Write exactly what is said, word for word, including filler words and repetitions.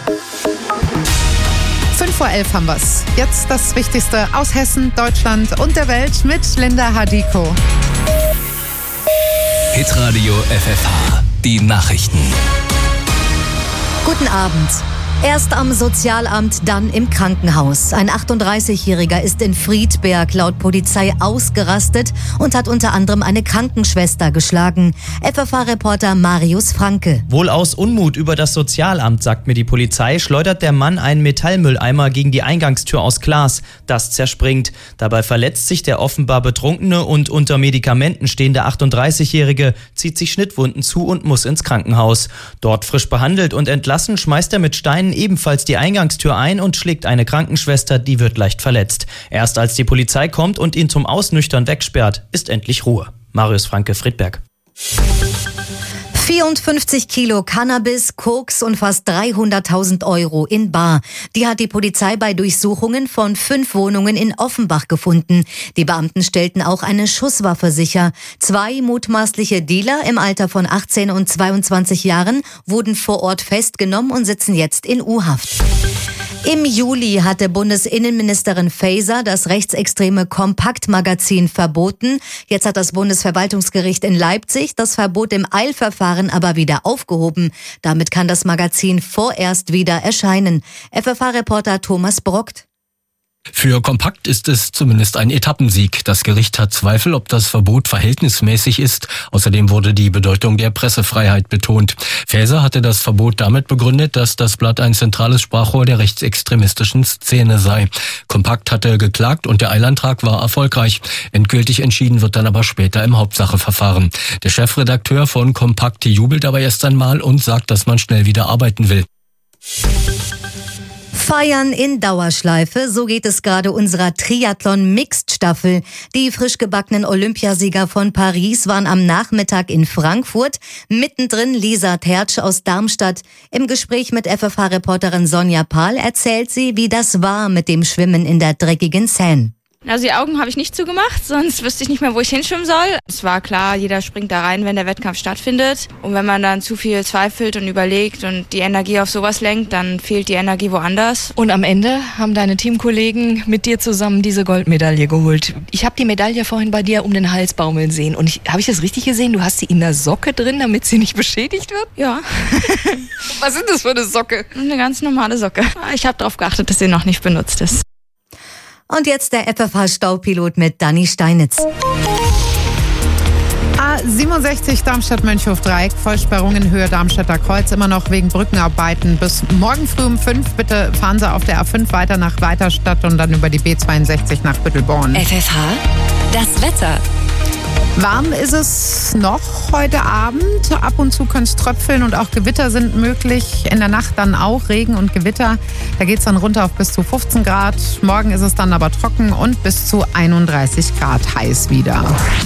fünf vor elf haben wir's. Jetzt das Wichtigste aus Hessen, Deutschland und der Welt mit Linda Hadiko. Hitradio F F H, die Nachrichten. Guten Abend. Erst am Sozialamt, dann im Krankenhaus. Ein achtunddreißigjähriger ist in Friedberg laut Polizei ausgerastet und hat unter anderem eine Krankenschwester geschlagen. F F H-Reporter Marius Franke. Wohl aus Unmut über das Sozialamt, sagt mir die Polizei, schleudert der Mann einen Metallmülleimer gegen die Eingangstür aus Glas. Das zerspringt. Dabei verletzt sich der offenbar betrunkene und unter Medikamenten stehende achtunddreißigjährige, zieht sich Schnittwunden zu und muss ins Krankenhaus. Dort frisch behandelt und entlassen, schmeißt er mit Steinen ebenfalls die Eingangstür ein und schlägt eine Krankenschwester, die wird leicht verletzt. Erst als die Polizei kommt und ihn zum Ausnüchtern wegsperrt, ist endlich Ruhe. Marius Franke, Friedberg. vierundfünfzig Kilo Cannabis, Koks und fast dreihunderttausend Euro in bar. Die hat die Polizei bei Durchsuchungen von fünf Wohnungen in Offenbach gefunden. Die Beamten stellten auch eine Schusswaffe sicher. Zwei mutmaßliche Dealer im Alter von achtzehn und zweiundzwanzig Jahren wurden vor Ort festgenommen und sitzen jetzt in U-Haft. Im Juli hatte Bundesinnenministerin Faeser das rechtsextreme Kompakt-Magazin verboten. Jetzt hat das Bundesverwaltungsgericht in Leipzig das Verbot im Eilverfahren aber wieder aufgehoben. Damit kann das Magazin vorerst wieder erscheinen. F F H-Reporter Thomas Brockt. Für Kompakt ist es zumindest ein Etappensieg. Das Gericht hat Zweifel, ob das Verbot verhältnismäßig ist. Außerdem wurde die Bedeutung der Pressefreiheit betont. Faeser hatte das Verbot damit begründet, dass das Blatt ein zentrales Sprachrohr der rechtsextremistischen Szene sei. Kompakt hatte geklagt und der Eilantrag war erfolgreich. Endgültig entschieden wird dann aber später im Hauptsacheverfahren. Der Chefredakteur von Kompakt jubelt aber erst einmal und sagt, dass man schnell wieder arbeiten will. Feiern in Dauerschleife, so geht es gerade unserer Triathlon-Mixed-Staffel. Die frisch gebackenen Olympiasieger von Paris waren am Nachmittag in Frankfurt. Mittendrin Lisa Tertsch aus Darmstadt. Im Gespräch mit F F H-Reporterin Sonja Pahl erzählt sie, wie das war mit dem Schwimmen in der dreckigen Seine. Also die Augen habe ich nicht zugemacht, sonst wüsste ich nicht mehr, wo ich hinschwimmen soll. Es war klar, jeder springt da rein, wenn der Wettkampf stattfindet. Und wenn man dann zu viel zweifelt und überlegt und die Energie auf sowas lenkt, dann fehlt die Energie woanders. Und am Ende haben deine Teamkollegen mit dir zusammen diese Goldmedaille geholt. Ich habe die Medaille vorhin bei dir um den Hals baumeln sehen. Und habe ich das richtig gesehen? Du hast sie in der Socke drin, damit sie nicht beschädigt wird? Ja. Was ist das für eine Socke? Eine ganz normale Socke. Ich habe darauf geachtet, dass sie noch nicht benutzt ist. Und jetzt der F F H-Staupilot mit Dani Steinitz. A siebenundsechzig Darmstadt-Mönchhof-Dreieck, Vollsperrung in Höhe Darmstädter Kreuz, immer noch wegen Brückenarbeiten bis morgen früh um fünf. Bitte fahren Sie auf der A fünf weiter nach Weiterstadt und dann über die B zweiundsechzig nach Büttelborn. F F H, das Wetter. Warm ist es noch heute Abend. Ab und zu können es tröpfeln und auch Gewitter sind möglich. In der Nacht dann auch Regen und Gewitter. Da geht es dann runter auf bis zu fünfzehn Grad. Morgen ist es dann aber trocken und bis zu einunddreißig Grad heiß wieder.